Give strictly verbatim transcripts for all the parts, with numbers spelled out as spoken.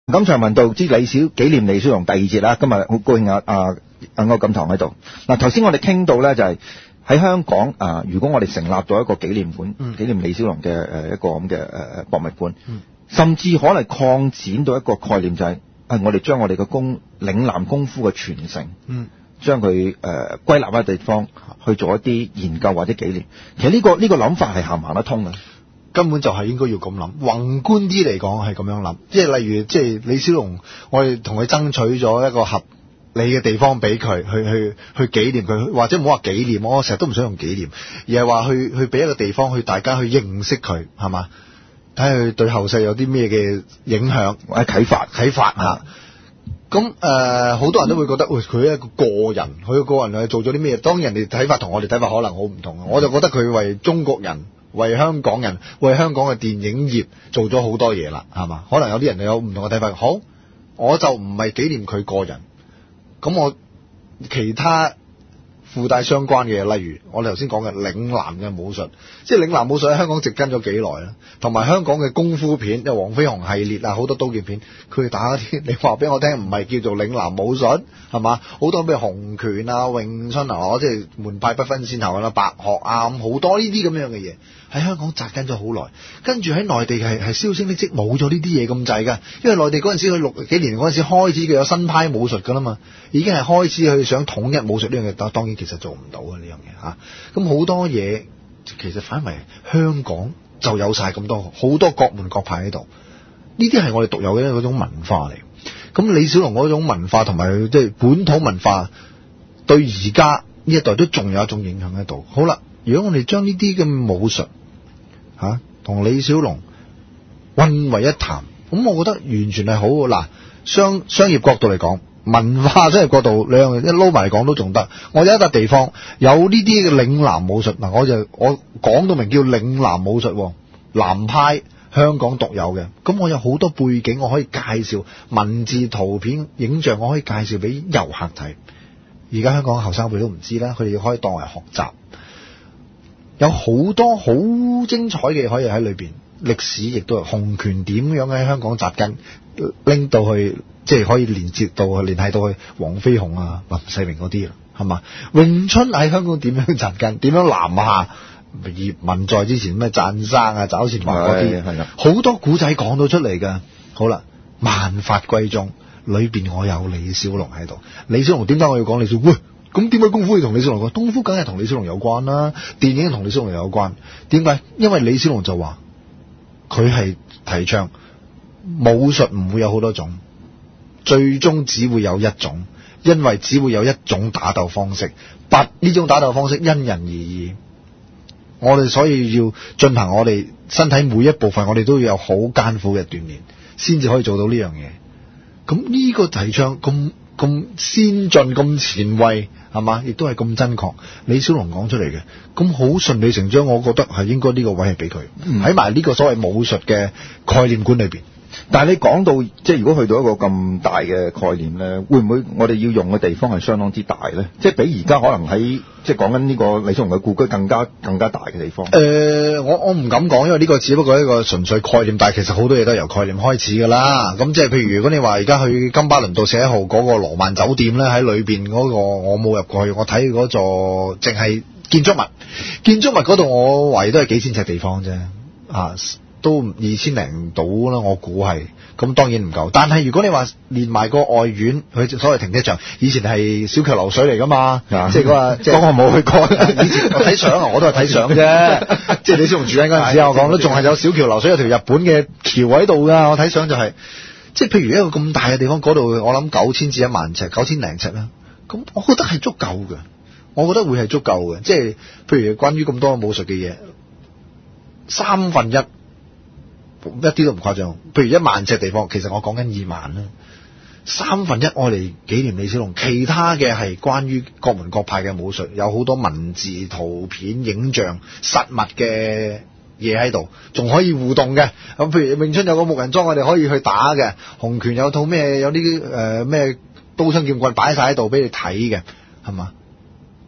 咁長文道之李小紀念李小龍第二節啦，今日好高興啊啊啊歐錦棠喺度。嗱，頭先我哋傾到咧就係、是、喺香港啊，如果我哋成立咗一個紀念館，嗯、紀念李小龍嘅誒一個咁嘅誒博物館，嗯、甚至可能擴展到一個概念就係、是、係我哋將我哋嘅功嶺南功夫嘅傳承，嗯、將佢誒、呃、歸納喺地方去做一啲研究或者紀念。其實呢、這個呢、這個諗法係行唔行得通嘅？ 根本就係應該要咁諗，宏觀啲嚟講係咁樣諗，即係例如即係李小龍，我哋同佢爭取咗一個合理嘅地方俾佢去去去紀念佢，或者唔好話紀念，我成日都唔想用紀念，而係話去去俾一個地方去大家去認識佢，係嘛？睇下佢對後世有啲咩嘅影響或者啟發啟發嚇。咁誒，好多人都會覺得，喂，佢係一個個人，佢個人係做咗啲咩？當然人哋睇法同我哋睇法可能好唔同，我就覺得佢為中國人、為香港人、為香港嘅電影業做咗好多嘢啦，係嘛？可能有啲人有唔同嘅睇法。好，我就唔係紀念佢個人，咁我其他附帶相關嘅嘢，例如我哋頭先講嘅嶺南嘅武術，即係嶺南武術喺香港植根咗幾耐啦，同埋香港嘅功夫片，即係黃飛鴻系列啊，好多刀劍片，佢哋打啲，你話俾我聽，唔係叫做嶺南武術，係嘛？好多咩洪拳啊、詠春啊，即係門派不分先後啦，白鶴啊，咁好多呢啲咁樣嘅嘢喺香港扎根咗好耐，跟住喺內地係係銷聲匿跡，冇咗呢啲嘢咁滯㗎，因為內地嗰陣時佢六幾年嗰陣時開始佢有新派武術㗎啦嘛，已經係開始去想統一武術呢樣嘢，當然其實做唔到啊呢樣嘢嚇，咁好多嘢其實反為香港就有晒咁多好多各門各派喺度，呢啲係我哋獨有嘅嗰種文化嚟。咁李小龍嗰種文化同埋即係本土文化對而家呢一代都仲有一種影響喺度。好啦，如果我哋將呢啲嘅武術嚇同李小龍混為一談，咁我覺得完全係好嗱。商商業角度嚟講，文化商業角度兩樣一撈埋嚟講都仲得。我有一笪地方有呢啲嘅嶺南武術嗱，我就我講到明叫嶺南武術，南派香港獨有嘅。咁我有好多背景我可以介紹，文字、圖片、影像我可以介紹俾遊客睇。而家香港後生輩都唔知啦，佢哋可以當為學習。有好多好精彩嘅可以喺裏邊，歷史亦都係洪拳點樣喺香港扎根，拎到去即係可以連接到聯繫到去黃飛鴻啊、林世榮嗰啲啦，係嘛？詠春喺香港點樣扎根？點樣南下？葉問在之前咩贊生啊、找錢華嗰啲，係好多古仔講到出嚟㗎。好啦，萬法歸宗裏邊我有李小龍喺度。李小龍點解我要講李小龍？喂，咁點解功夫要同李小龍講？功夫梗係同李小龍有關啦，電影同李小龍有關。點解？因為李小龍就話佢係提倡武術唔會有好多種，最終只會有一種，因為只會有一種打鬥方式，但呢種打鬥方式因人而異。我哋所以要進行我哋身體每一部分，我哋都要有好艱苦嘅鍛煉，先至可以做到呢樣嘢。咁呢個提倡咁咁先進、咁前衛，係嘛？亦都係咁真確。李小龍講出嚟嘅，咁好順理成章，我覺得係應該呢個位係俾佢喺埋呢個所謂武術嘅概念觀裏邊。 但係你講到即係如果去到一個咁大嘅概念咧，會唔會我哋要用嘅地方係相當之大咧？即係比而家可能喺即係講緊呢個李小龍嘅故居更加更加大嘅地方。誒、 呃，我我唔敢講，因為呢個只不過係一個純粹概念，但係其實好多嘢都係由概念開始㗎啦。咁即係譬如如果你話而家去金巴倫道四一號嗰個羅曼酒店咧，喺裏邊嗰個我冇入過去，我睇嗰座淨係建築物，建築物嗰度我懷疑都係幾千尺地方啫，啊。都二千零到啦，我估係，咁當然唔夠。但係如果你話連埋個外院，佢所謂停車場，以前係小橋流水嚟噶嘛，即係嗰個，即係我冇去過。以前我睇相啊，我都係睇相啫。即係李小龍住緊嗰陣時，我講都仲係有小橋流水，有條日本嘅橋喺度噶。我睇相就係、是，即係譬如一個咁大嘅地方，嗰度我諗九千至一萬尺，九千零尺啦。咁我覺得係足夠嘅，我覺得會係足夠嘅。即係譬如關於咁多武術嘅嘢，三分一。一啲都唔誇張，譬如一萬尺地方，其實我講緊二萬啦，三分一愛嚟紀念李小龍，其他嘅係關於各門各派嘅武術，有好多文字、圖片、影像、實物嘅嘢喺度，仲可以互動嘅。咁譬如詠春有個木人樁，我哋可以去打嘅；洪拳有套咩，有啲誒咩刀槍劍棍擺晒喺度俾你睇嘅，係嘛？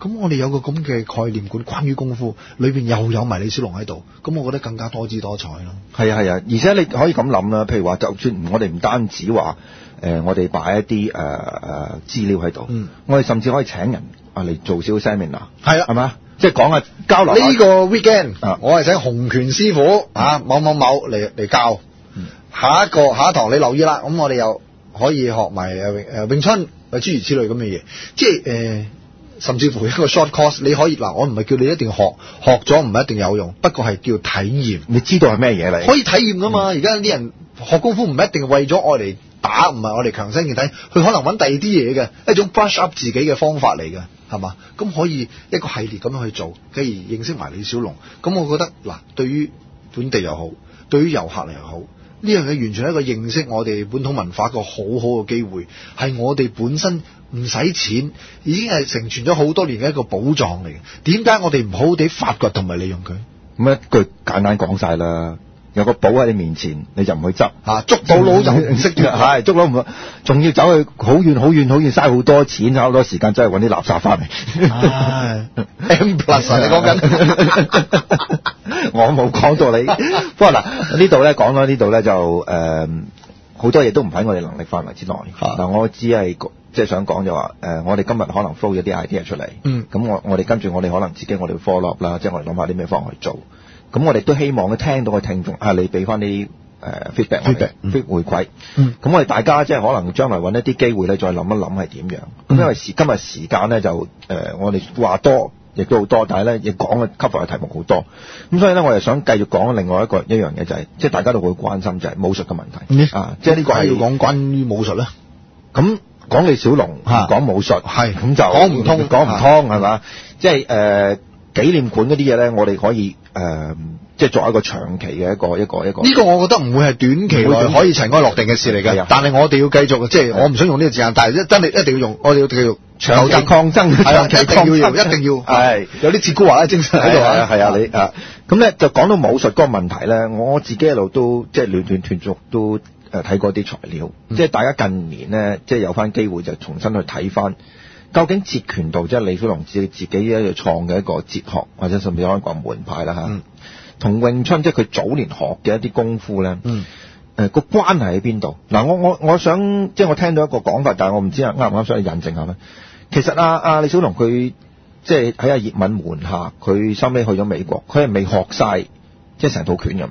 咁我哋有個咁嘅概念館，關於功夫，裏邊又有埋李小龍喺度，咁我覺得更加多姿多彩咯。 係啊係啊，而且你可以咁諗啦，譬如話，就算我哋唔單止話誒、呃，我哋擺一啲誒誒資料喺度，嗯，我哋甚至可以請人啊嚟做少 seminar， 係啊，係嘛？即係講下交流。 呢個 weekend，啊、我係請洪拳師傅啊某某某嚟嚟教。嗯、下一個下一堂你留意啦，咁我哋又可以學埋誒誒詠春，誒諸如此類咁嘅嘢，即係誒、呃、甚至乎一個 short course， 你可以嗱，我唔係叫你一定學，學咗唔係一定有用，不過係叫體驗。你知道係咩嘢嚟？可以體驗噶嘛？而家啲人學功夫唔一定為咗愛嚟打，唔係我哋強身健體，佢可能揾第二啲嘢嘅，一種 brush up 自己嘅方法嚟嘅，係嘛？咁可以一個系列咁樣去做，繼而認識埋李小龍。咁我覺得嗱，對於本地又好，對於遊客嚟又好，呢樣嘢完全係一個認識我哋本土文化一個好好嘅機會，係我哋本身唔使錢，已經係成傳咗好多年嘅一個寶藏嚟嘅。點解我哋唔好好地發掘同埋利用佢？咁一句簡單講晒啦。有個寶喺你面前，你就唔去執嚇，捉到佬就唔識嘅，係捉佬唔，仲要走去好遠好遠好遠，嘥好多錢，好多時間，真係揾啲垃圾翻嚟。唉，M plus 你講緊，我冇講到你。不過嗱，呢度咧講咗呢度咧就誒好多嘢都唔喺我哋能力範圍之內。嗱，我只係即係想講就話誒，我哋今日可能 flow 咗啲 idea 出嚟，嗯，咁我我哋跟住我哋可能自己我哋 follow up 啦，即係我哋諗下啲咩方法去做。咁我哋都希望咧聽到嘅聽眾啊，你俾翻啲誒 feedback， feedback 回饋。嗯。咁我哋大家即係可能將來揾一啲機會咧，再諗一諗係點樣。咁、嗯、因為時今日時間咧就誒、呃，我哋話多亦都好多，但係咧亦講嘅 cover 嘅題目好多。咁所以咧，我哋想繼續講另外一個一樣嘢就係、是，即係大家都會關心就係武術嘅問題。嗯、啊，即係呢個係要講關於武術咧。咁講李小龍，講武術，係咁就講唔通，講唔通係嘛？即係誒。呃紀念館嗰啲嘢咧，我哋可以誒、呃，即係作為一個長期嘅一個一個一個。呢個我覺得唔會係短期內可以塵埃落定嘅事嚟嘅。但係我哋要繼續，即係我唔想用呢個字眼，但係真係一定要用，我哋要繼續長期抗爭，係啊，一定要用，一定要係有啲哲古華嘅精神喺度啊，係啊，你啊，咁咧就講到武術嗰個問題咧，我自己一路都即係斷斷斷續都誒睇過啲材料，嗯、即係大家近年咧，即係有翻機會就重新去睇翻。究竟截拳道即係李小龍自己自己一個創嘅一個哲學，或者甚至可以講門派啦嚇，同、嗯、詠春即係佢早年學嘅一啲功夫咧，誒、嗯呃個關係喺邊度？嗱，我我我想即係我聽到一個講法，但係我唔知啱唔啱，想去印證下咧。其實阿阿李小龍佢即係喺阿葉問門下，佢收尾去咗美國，佢係未學晒即係成套拳嘅咩？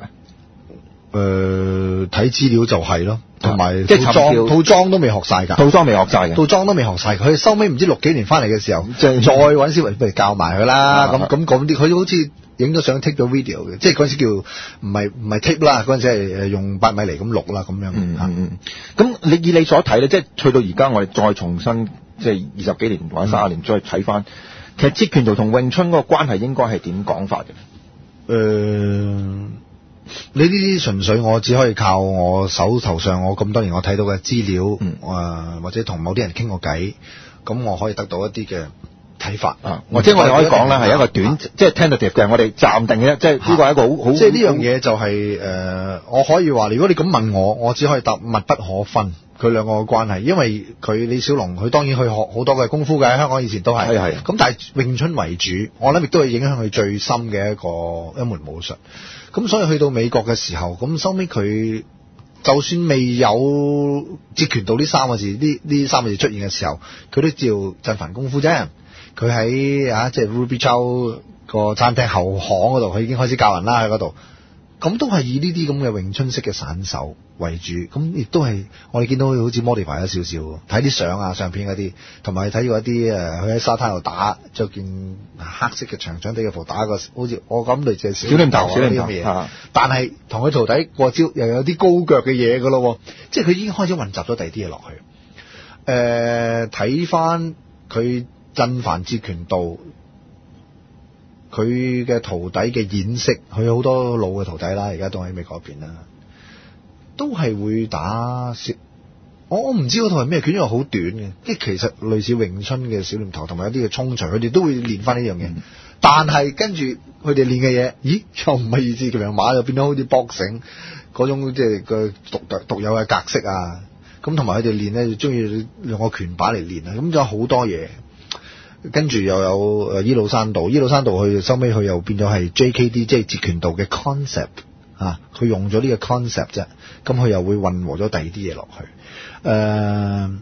誒，睇資料就係咯。同埋即係套裝，套裝都未學晒㗎，套裝未學晒嘅，套裝都未學晒。佢收尾唔知六幾年翻嚟嘅時候，即係再揾小維不如教埋佢啦。咁咁講啲，佢好似影咗相 take 咗 video 嘅，即係嗰陣時叫唔係唔係 take 啦，嗰陣時係誒用八米嚟咁錄啦咁樣。嗯嗯嗯。咁你以你所睇咧，即係去到而家我哋再重新即係二十幾年或者三十年再睇翻，其實截拳道同詠春嗰個關係應該係點講法嘅？誒。你呢啲純粹我只可以靠我手頭上我咁多年我睇到嘅資料，嗯呃、或者同某啲人傾過偈，咁我可以得到一啲嘅睇法啊。或者我哋可以講咧係一個短，啊、即係 tentative 嘅，我哋暫定嘅啫。即係呢個係一個好好。即係呢樣嘢就係、是、誒、呃，我可以話，如果你咁問我，我只可以答密不可分佢兩個嘅關係，因為佢李小龍佢當然去學好多嘅功夫嘅，香港以前都係。係係。咁但係詠春為主，我諗亦都係影響佢最深嘅一個一門武術。咁所以去到美國嘅時候，咁收尾佢就算未有截拳道呢三個字，呢呢三個字出現嘅時候，佢都照振帆功夫啫。佢喺啊，即係 Ruby Chow 個餐廳後巷嗰度，佢已經開始教人啦喺嗰度。咁都係以呢啲咁嘅詠春式嘅散手為主，咁亦都係我哋見到佢好似 modify 咗少少，睇啲相啊、相片嗰啲，同埋睇過一啲誒，佢喺沙灘度打，着件黑色嘅長長地嘅袍，打個好似我咁類似小念頭啊啲咁嘅嘢。但係同佢徒弟過招又有啲高腳嘅嘢噶咯，即係佢已經開始混雜咗第二啲嘢落去。誒、呃，睇翻佢振帆截拳道。佢嘅徒弟嘅演識，佢有好多老嘅徒弟啦，而家都喺美國嗰邊啦，都係會打小。我我唔知嗰套係咩拳，因為好短嘅，即係其實類似詠春嘅小念頭，同埋一啲嘅衝錘，佢哋都會練翻呢樣嘢。嗯、但係跟住佢哋練嘅嘢，咦，又唔係二字兩馬，又變咗好似 boxing 嗰種即係個獨特獨有嘅格式啊。咁同埋佢哋練咧，就中意用個拳把嚟練啊。咁仲有好多嘢。誒、 跟住又有誒伊魯山道，伊魯山道佢收尾佢又變咗係 J K D， 即係截拳道嘅 concept 啊，佢用咗呢個 concept 啫，咁佢又會混和咗第二啲嘢落去。誒、呃，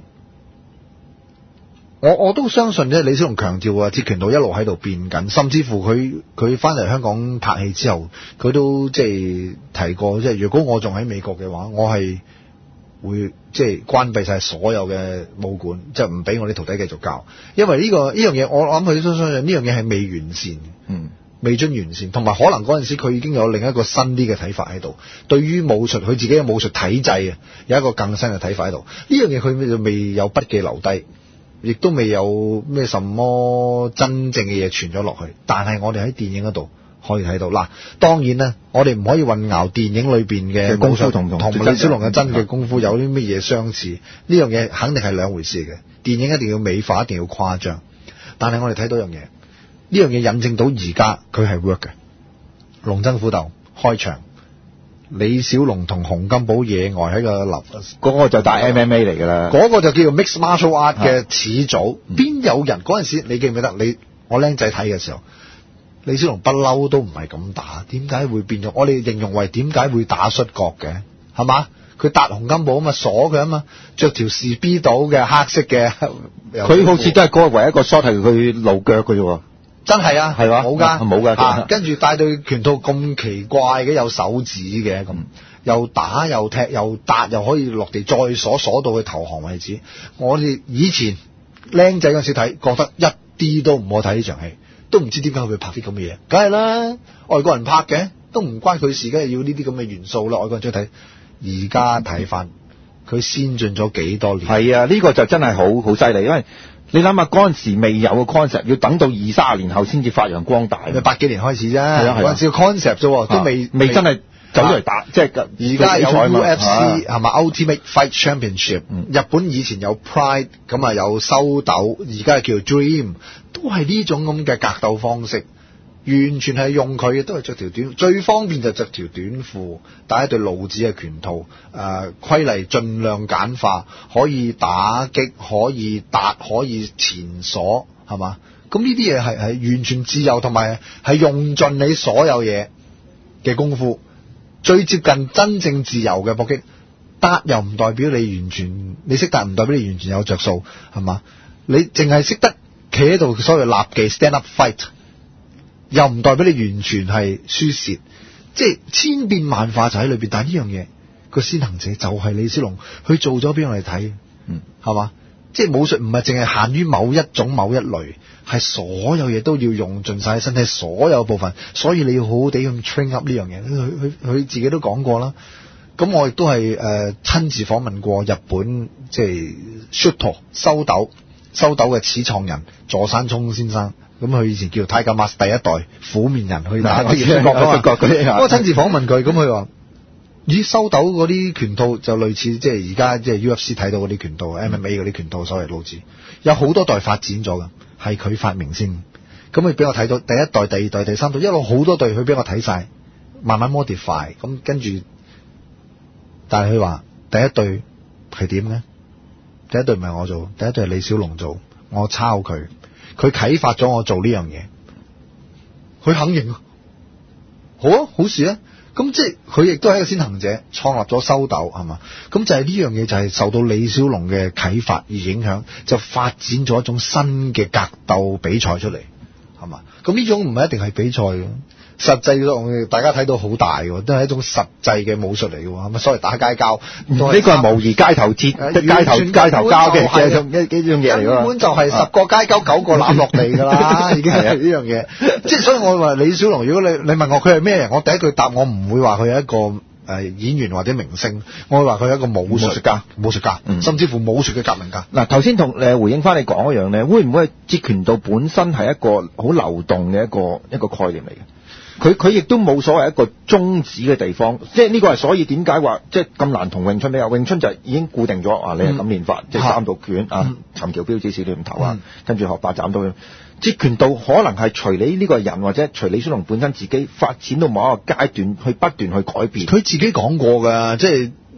我我都相信咧，李小龍強調啊，截拳道一路喺度變緊，甚至乎佢佢翻嚟香港拍戲之後，佢都即係提過，即係如果我仲喺美國嘅話，我係會即係關閉晒所有嘅武館，即係唔俾我啲徒弟繼續教，因為呢、這個呢樣嘢，我諗佢都相信呢樣嘢係未完善，嗯，未臻完善，同埋可能嗰陣時佢已經有另一個新啲嘅睇法喺度，對於武術佢自己嘅武術體制啊，有一個更新嘅睇法喺度。呢樣嘢佢就未有筆記留低，亦都未有咩什麼真正嘅嘢傳咗落去。但係我哋喺電影嗰度可以睇到，嗱，當然啦，我哋唔可以混淆電影裏邊嘅功夫同同李小龍嘅真嘅功夫有啲乜嘢相似，呢樣嘢肯定係兩回事嘅。電影一定要美化，一定要誇張，但係我哋睇到樣嘢，呢樣嘢印證到而家佢係 work 嘅。龍爭虎鬥開場，李小龍同洪金寶野外喺個樓， 嗰個就打 M M A 嚟㗎啦， 嗰個就叫做 mixed martial art 嘅始祖。邊、嗯、有人嗰陣時，你記唔記得？你我僆仔睇嘅時候，李小龍不嬲都唔係咁打，點解會變咗？我哋形容為點解會打摔角嘅，係嘛？佢搭洪金寶啊嘛，鎖佢啊嘛，着條士 B 到嘅黑色嘅， 佢好似都係嗰個唯一一個 shot 係佢露腳嘅啫喎。 真係啊，係嘛？冇㗎， 冇㗎、啊。 跟住戴對拳套咁奇怪嘅，有手指嘅咁，又打又踢又搭，又可以落地再鎖鎖到佢投降為止。我哋以前僆仔嗰陣時睇，覺得一啲都唔好睇呢場戲，都唔知點解佢會拍啲咁嘅嘢。梗係啦，外國人拍嘅都唔關佢事，梗係要呢啲咁嘅元素啦。外國人中意睇，而家睇翻佢先進咗幾多年。 係啊，呢、呢個就真係好好犀利，因為你諗下嗰陣時未有個 concept，要等到二卅年後先至發揚光大。 八幾年開始啫， 嗰陣、啊啊、 時個 concept 啫，都未、 啊、未真係走出嚟打。啊、即係而家有 U F C 係咪 Ultimate Fight Championship？、嗯、日本以前有 Pride， 咁啊有收斗，而家叫 Dream， 都係呢種咁嘅格鬥方式。完全係用佢嘅，都係着條短，最方便就着條短褲，帶一對露指嘅拳套。誒、呃，規例盡量簡化，可以打擊，可以打，可以前鎖，係嘛？咁呢啲嘢係係完全自由，同埋係用盡你所有嘢嘅功夫，最接近真正自由嘅搏擊。打又唔代表你完全，你識打唔代表你完全有着數，係嘛？你淨係識得企喺度，所謂立技 stand up fight。又唔代表你完全係輸蝕，即係千變萬化就喺裏邊。但係呢樣嘢個先行者就係李小龍，佢做咗俾我哋睇，嗯，係嘛？即係武術唔係淨係限於某一種某一類，係所有嘢都要用盡晒身體所有部分，所以你要好好地咁 train up 呢樣嘢。佢佢佢自己都講過啦。咁我亦都係誒親自訪問過日本即係 Shuto 收斗收斗嘅始創人佐山聰先生。咁佢以前叫 Tiger Mask 第一代虎面人去打啲摔角啊嘛，我親自訪問佢，咁佢話：咦，收斗嗰啲拳套就類似即係而家即係 U F C 睇到嗰啲拳套、嗯、M M A 嗰啲拳套，所謂露指，有好多代發展咗噶，係佢發明先。咁佢俾我睇到第一代、第二代、第三代，一路好多代，佢俾我睇晒，慢慢 modify。咁跟住，但係佢話第一代係點咧？第一代唔係我做，第一代係李小龍做，我抄佢。佢啟發咗我做呢樣嘢，佢肯認，好啊，好事啊。咁即係佢亦都係一個先行者，創立咗收斗，係嘛？咁就係呢樣嘢就係受到李小龍嘅啟發而影響，就發展咗一種新嘅格鬥比賽出嚟，係嘛？咁呢種唔係一定係比賽嘅，實際上大家睇到好大嘅，都係一種實際嘅武術嚟嘅，係咪？所謂打街交，呢個係模擬街頭戰、呃，街頭街頭交嘅嘅一幾樣嘢嚟㗎。根本就係十個街交九個攬落地㗎啦，已經係呢樣嘢。即係所以我話李小龍，如果你你問我佢係咩人，我第一句答我唔會話佢係一個誒演員或者明星，我會話佢係一個武術家、武術家，嗯、甚至乎武術嘅革命家。嗱，頭先同誒回應翻你講一樣咧，會唔會截拳道本身係一個好流動嘅一個一個概念嚟嘅？佢佢亦都冇所謂一個宗旨嘅地方，即係呢個係所以點解話即係咁難同詠春比較？詠春就已經固定咗啊，你係咁練法，嗯、即係三道拳、嗯、啊，尋橋標指小斷頭啊，嗯、跟住學八斬刀。截拳道可能係隨你呢個人或者隨李小龍本身自己發展到某一個階段，去不斷去改變。佢自己講過㗎，即係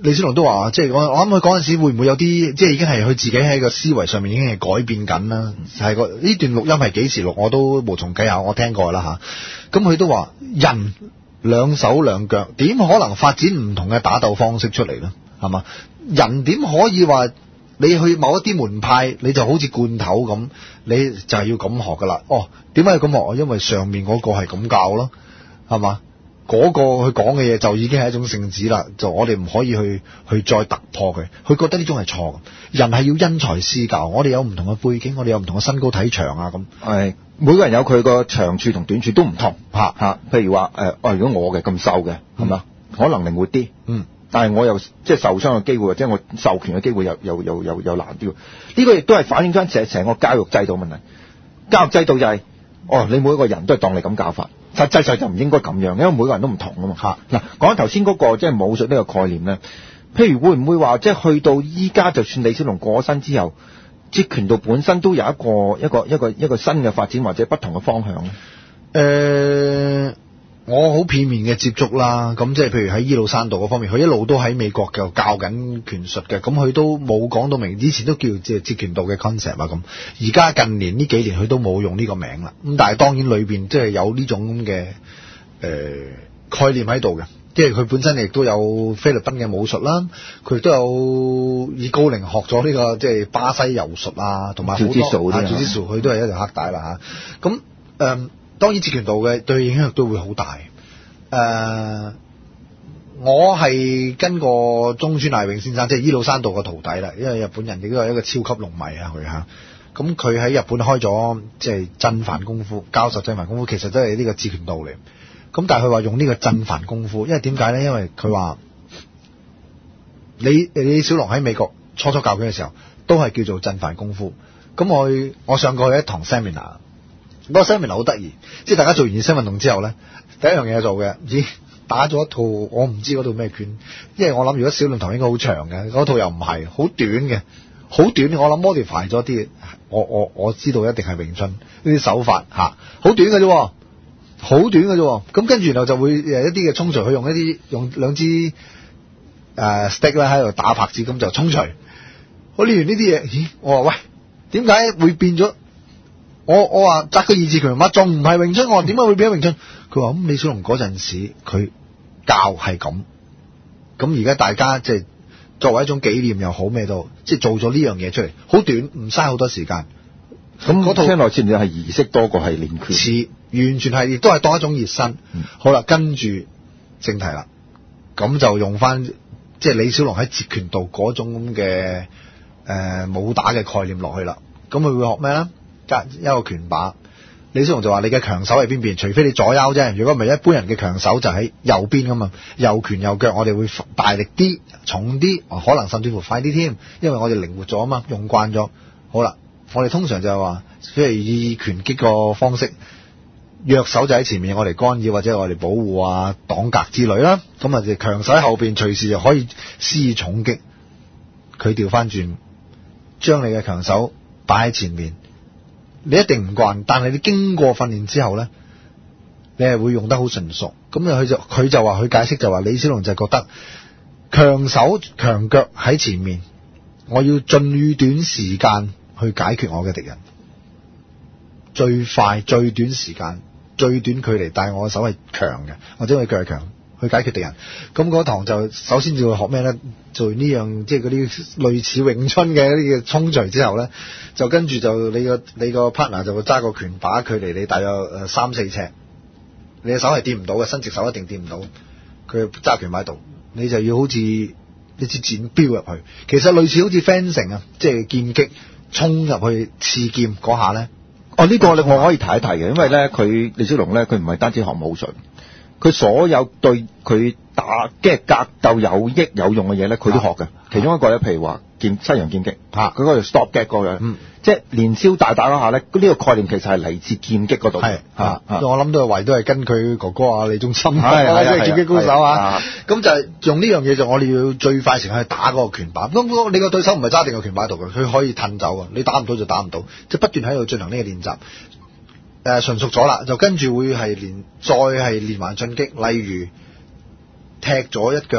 李小龍都話，即係我我諗佢嗰陣時會唔會有啲，即係已經係佢自己喺個思維上面已經係改變緊啦。係個呢段錄音係幾時錄，我都無從計下，我聽過啦吓。咁佢都話，人兩手兩腳，點可能發展唔同嘅打鬥方式出嚟咧？係嘛？人點可以話你去某一啲門派，你就好似罐頭咁，你就係要咁學噶啦？哦，點解要咁學？因為上面嗰個係咁教咯，係嘛？嗰個佢講嘅嘢就已經係一種聖旨啦，就我哋唔可以去去再突破佢。佢覺得呢種係錯嘅，人係要因材施教。我哋有唔同嘅背景，我哋有唔同嘅身高體長啊咁。 係每個人有佢個長處同短處都唔同嚇嚇。譬如話誒，哦，如果我嘅咁瘦嘅係嘛，可能靈活啲，嗯，但係我又即係受傷嘅機會或者我受權嘅機會又又又又又難啲。呢個亦都係反映翻成成個教育制度問題。教育制度就係哦，你每一個人都係當你咁教法。實際上就唔應該咁樣，因為每個人都唔同啊嘛。嚇嗱，講緊頭先嗰個即係武術呢個概念咧，譬如會唔會話即係去到依家，就算李小龍過咗身之後，截拳道本身都有一個一個一個一個新嘅發展或者不同嘅方向咧？誒、 呃，我好片面嘅接觸啦。咁即係譬如喺伊魯山道嗰方面，佢一路都喺美國嘅教緊拳術嘅，咁佢都冇講到明，以前都叫即係截拳道嘅 concept 啊咁。而家近年呢幾年佢都冇用呢個名啦。咁但係當然裏邊即係有呢種咁嘅誒概念喺度嘅，即係佢本身亦都有菲律賓嘅武術啦，佢都有以高齡學咗呢、這個即係巴西柔術啊，同埋好多啊，趙之素佢都係一條黑帶啦嚇。咁、啊、誒。呃當然截拳道嘅對影響都會好大。誒、呃，我係跟過中村大永先生，即係伊魯山道嘅徒弟啦。因為日本人亦都係一個超級龍迷啊，佢嚇。咁佢喺日本開咗即係震幡功夫，教授震幡功夫，其實都係呢個截拳道嚟。咁但係佢話用呢個震幡功夫，因為點解咧？因為佢話李李小龍喺美國初初教佢嘅時候，都係叫做震幡功夫。咁我我上過一堂 seminar。嗰個 seminar 好得意，即係大家做完熱身運動之後咧，第一樣嘢做嘅，咦，打咗一套我唔知嗰套咩拳，因為我諗如果小龍頭應該好長嘅，嗰套又唔係，好短嘅，好短，我諗 modify 咗啲，我我我知道一定係詠春呢啲手法嚇，好短嘅啫，好短嘅啫，咁跟住然後就會誒一啲嘅衝錘，佢用一啲用兩支誒、呃、stick 咧喺度打拍子，咁就衝錘。我練完呢啲嘢，咦，我話喂，點解會變咗？我我話扎個二字拳乜仲唔係詠春？我話點解會變咗詠春？佢話咁李小龍嗰陣時佢教係咁，咁而家大家即係作為一種紀念又好咩都，即係做咗呢樣嘢出嚟，好短，唔嘥好多時間。咁嗰套聽落似唔似係儀式多過係練拳？似，完全係亦都係當一種熱身。嗯、好啦，跟住正題啦，咁就用翻即係李小龍喺截拳道嗰種咁嘅誒武打嘅概念落去啦。咁佢會學咩咧？一個拳把，李小龍就話你嘅強手係邊邊？除非你左腰啫，如果唔係一般人嘅強手就喺右邊噶嘛，右拳右腳我哋會大力啲、重啲，可能甚至乎快啲添，因為我哋靈活咗啊嘛，用慣咗。好啦，我哋通常就係話，譬如以拳擊個方式，弱手就喺前面，我哋干擾或者我哋保護啊、擋格之類啦。咁啊，就強手喺後邊，隨時就可以施以重擊。佢調翻轉，將你嘅強手擺喺前面。你一定唔慣，但係你經過訓練之後咧，你係會用得好純熟。咁佢就佢就話佢解釋就話李小龍就覺得強手強腳喺前面，我要最短時間去解決我嘅敵人，最快最短時間最短距離，但係我嘅手係強嘅，或者我腳係強去解決敵人。咁嗰堂就首先就會學咩咧？做呢樣即係嗰啲類似詠春嘅一啲嘅衝錘之後咧，就跟住就你個你個 partner 就會揸個拳把，距離你大約誒三四尺，你嘅手係掂唔到嘅，伸直手一定掂唔到。佢揸拳把喺度，你就要好似一支箭飆入去。其實類似好似 fencing 啊，即係劍擊衝入去刺劍嗰下咧。哦，呢、這個我可以提一提嘅，因為咧佢李小龍咧佢唔係單止學武術。佢所有對佢打即係格鬥有益有用嘅嘢咧，佢都學嘅。其中一個咧，譬如話劍西洋劍擊，嚇佢嗰條 stop gag 嗰樣，嗯，即係連消帶打嗰下咧，呢、這個概念其實係嚟自劍擊嗰度。係嚇，我諗都係為都係跟佢哥哥啊李宗深，係係係劍擊高手啊。咁就係用呢樣嘢，就我哋要最快時間去打嗰個拳把。咁你個對手唔係揸定個拳把喺度嘅，佢可以褪走嘅。你打唔到就打唔到，即係不斷喺度進行呢個練習。誒、呃、純熟咗啦，就跟住會係連再係連環進擊，例如踢咗一腳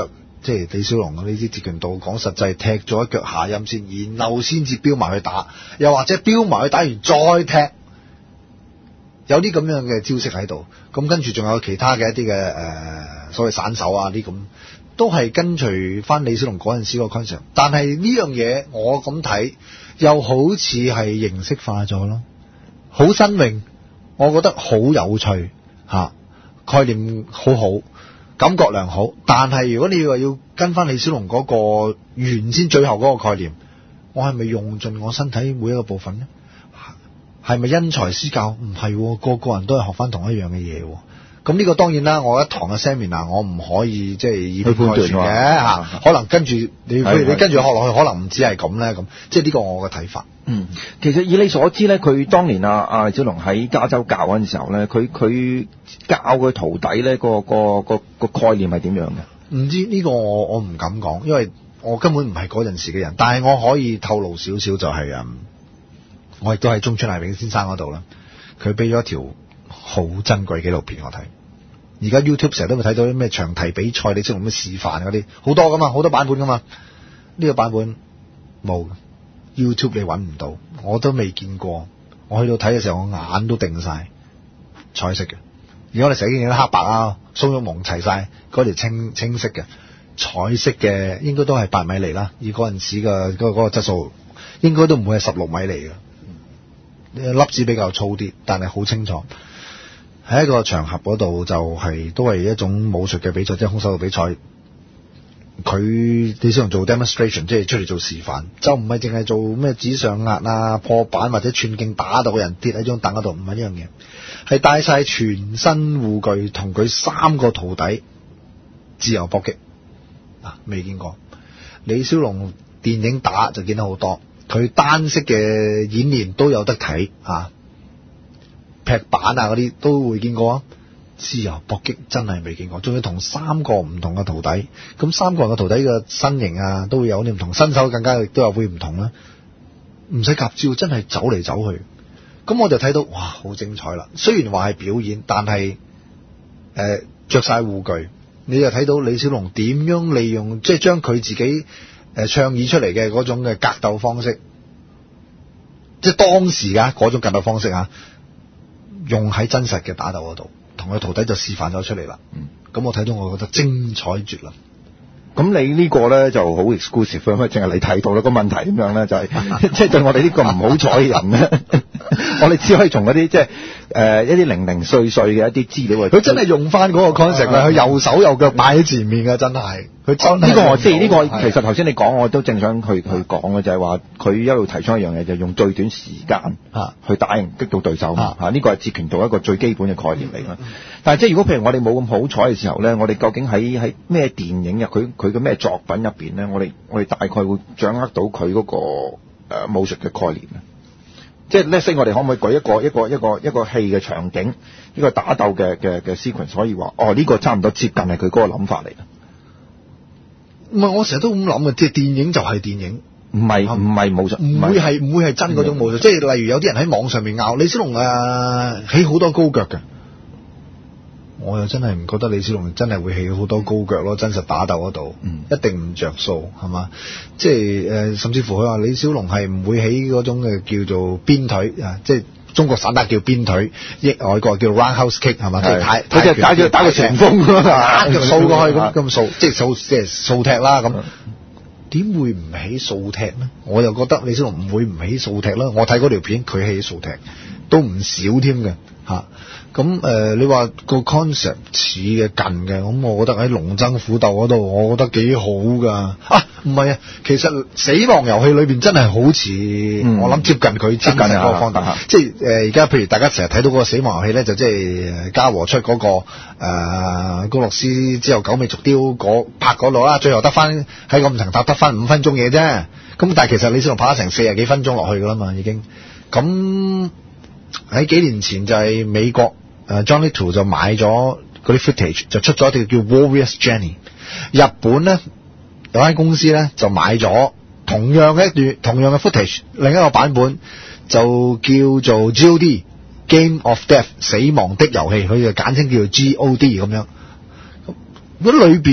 即係李小龍呢啲截拳道講實際踢咗一腳下陰先，然後先至飆埋去打，又或者飆埋去打完再踢，有啲咁樣嘅招式喺度。咁跟住仲有其他嘅一啲嘅誒所謂散手啊啲咁，都係跟隨翻李小龍嗰陣時個 concept。但係呢樣嘢我咁睇，又好似係形式化咗咯，好新穎，我覺得好有趣嚇、啊，概念好好。感覺良好，但係如果你話要跟翻李小龍嗰個原先最後嗰個概念，我係咪用盡我身體每一個部分呢？係咪因材施教？唔係，個個人都係學翻同一樣嘅嘢。咁呢個當然啦，我一堂嘅 seminar 我唔可以即係以偏概全嘅嚇，可能跟住你譬如你跟住學落去，可能唔止係咁咧咁，即係呢個我嘅睇法。 嗯，其實以你所知咧，佢當年啊啊李小龍喺加州教嗰陣時候咧，佢佢教佢徒弟咧個個個個概念係點樣嘅？ 唔知呢個我我唔敢講，因為我根本唔係嗰陣時嘅人，但係我可以透露少少就係、是、啊，我亦都喺中村毅永先生嗰度啦，佢俾咗一條好珍貴紀錄片我睇。而家 YouTube 成日都會睇到啲咩長堤比賽，李小龍咩示範嗰啲好多噶嘛，好多版本噶嘛。呢、這個版本冇 YouTube 你揾唔到，我都未見過。我去到睇嘅時候，我眼都定晒彩色嘅。而家我哋成日見到黑白啊，蘇玉蒙齊晒嗰條清清晰嘅彩色嘅，應該都係八米厘啦。以嗰陣時嘅嗰、那個嗰、那個質素，應該都唔會係十六米厘嘅。粒子比較粗啲，但係好清楚。喺一個場合嗰度就係、是、都係一種武術嘅比賽，即係空手道比賽。佢李小龍做 demonstration， 即係出嚟做示範，就唔係淨係做咩紙上壓啊、破板或者寸勁打到個人跌喺張凳嗰度，唔係呢樣嘢。係帶晒全身護具，同佢三個徒弟自由搏擊。啊，未見過。李小龍電影打就見得好多，佢單式嘅演練都有得睇啊。劈板啊嗰啲都會見過啊，自由搏擊真係未見過，仲要同三個唔同嘅徒弟，咁三個人嘅徒弟嘅身形啊都會有啲唔同，身手更加亦都有會唔同啦，唔使夾招，真係走嚟走去，咁我就睇到哇好精彩啦！雖然話係表演，但係誒着晒護具，你就睇到李小龍點樣利用，即係將佢自己誒、呃、倡議出嚟嘅嗰種嘅格鬥方式，即係當時啊嗰種格鬥方式啊。用喺真實嘅打鬥嗰度，同佢徒弟就示範咗出嚟啦。嗯，咁我睇到我覺得精彩絕倫。 咁你呢個咧就好 exclusive，因為淨係你睇到啦。個問題點樣咧，就係即係對我哋呢個唔好彩嘅人咧，我哋只可以從嗰啲即係誒一啲零零碎碎嘅一啲資料去。 佢真係用翻嗰個 concept 啦，佢右手右腳擺喺前面嘅，真係。佢真呢個我即係呢個其實頭先你講，我都正想去去講嘅就係話，佢一路提出一樣嘢，就係用最短時間去打贏擊到對手嘛嚇。呢個係截拳道一個最基本嘅概念嚟嘅。但係即係如果譬如我哋冇咁好彩嘅時候咧，我哋究竟喺喺咩電影入佢佢嘅咩作品入邊咧，我哋我哋大概會掌握到佢嗰個誒武術嘅概念咧。即係 let's say 我哋可唔可以舉一個一個一個一個戲嘅場景，一個打鬥嘅嘅嘅 sequence， 可以話哦呢個差唔多接近係佢嗰個諗法嚟嘅。 唔係，我成日都咁諗嘅，即係電影就係電影， 唔係唔係武術， 唔會係唔會係真嗰種武術。即係例如有啲人喺網上面拗李小龍誒起好多高腳嘅，我又真係唔覺得李小龍真係會起好多高腳咯。真實打鬥嗰度，嗯，一定唔着數係嘛？即係誒、呃，甚至乎佢話李小龍係唔會起嗰種嘅叫做鞭腿啊，即係。中國散打叫鞭腿，亦外國叫 roundhouse kick 係嘛？即係太，佢就打住打個旋風，打就掃過去咁咁掃，即係掃即係掃踢啦咁。點會唔起掃踢呢？我又覺得李小龍唔會唔起掃踢啦。我睇嗰條片，佢起掃踢都唔少添嘅嚇。咁、啊、誒、呃，你話個 concept 似嘅近嘅，咁我覺得喺龍爭虎鬥嗰度，我覺得幾好㗎。啊，唔係啊，其實死亡遊戲裏邊真係好似、嗯，我諗接近佢接近嗰個方法。即係誒，而家譬如大家成日睇到嗰個死亡遊戲咧，就即係嘉禾出嗰、嗰個誒、呃、高洛斯之後九尾續貂嗰拍嗰度啦，最後得翻喺個五層塔得翻五分鐘嘢啫。咁但係其實李小龍拍咗成四十幾分鐘落去㗎啦嘛，已經。咁喺幾年前就係美國。誒 Johnny To 就買咗嗰啲 footage， 就出咗一條叫 Warrior's Journey。日本咧有間公司咧就買咗同樣嘅一段同樣嘅 footage， 另一個版本就叫做 G O D Game of Death 死亡的遊戲，佢就簡稱叫做 G O D 咁樣。咁裏邊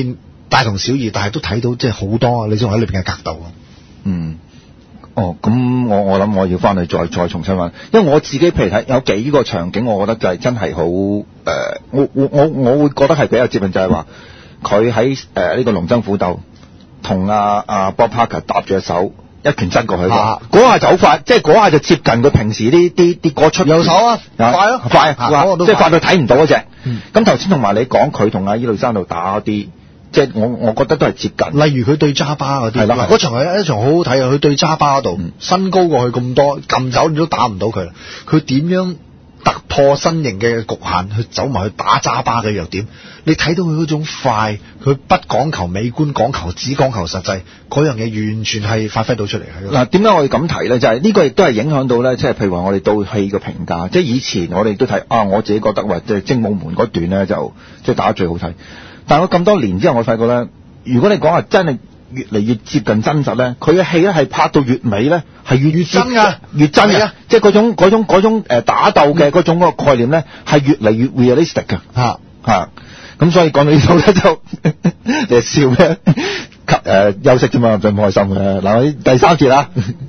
大同小異，但係都睇到即係好多李小龍喺裏邊嘅格鬥咯。 嗯。哦，咁我我諗我要翻去再再重新翻，因為我自己譬如睇有幾個場景，我覺得就係真係好誒，我我我我會覺得係比較接近，就係話佢喺誒呢個龍爭虎鬥，同阿阿 Bob Parker 搭住隻手一拳真過去，嗰、啊、下就好快，即係嗰下就接近佢平時啲啲啲嗰出右手啊， 啊快咯， 快， 啊快即係快到睇唔到嗰隻。咁頭先同埋你講佢同阿伊路山度打啲。即係我我覺得都係接近， 例如佢對揸巴嗰啲， 係啦， 嗰場係一場好好睇啊！佢對揸巴嗰度，嗯、身高過去咁多，撳走你都打唔到佢啦。佢點樣突破身形嘅局限，去走埋去打揸巴嘅弱點？你睇到佢嗰種快，佢不講求美觀，講求只講求實際，嗰樣嘢完全係發揮到出嚟。 嗱，點解我要咁提咧？就係、是、呢個亦都係影響到咧，即係譬如話我哋對戲嘅評價。即係以前我哋都睇啊，我自己覺得話即係精武門嗰段咧就即係打得最好睇。但係我咁多年之後，我發覺咧，如果你講話真係越嚟越接近真實咧，佢嘅戲咧係拍到越尾咧係越越真㗎， 越真嘅，即係嗰種嗰種嗰種誒打鬥嘅嗰種嗰個概念咧係越嚟越 realistic 嘅嚇嚇。咁所以講到呢度咧就你笑咧，誒休息啫嘛，唔使咁開心嘅。嗱，第三節啦。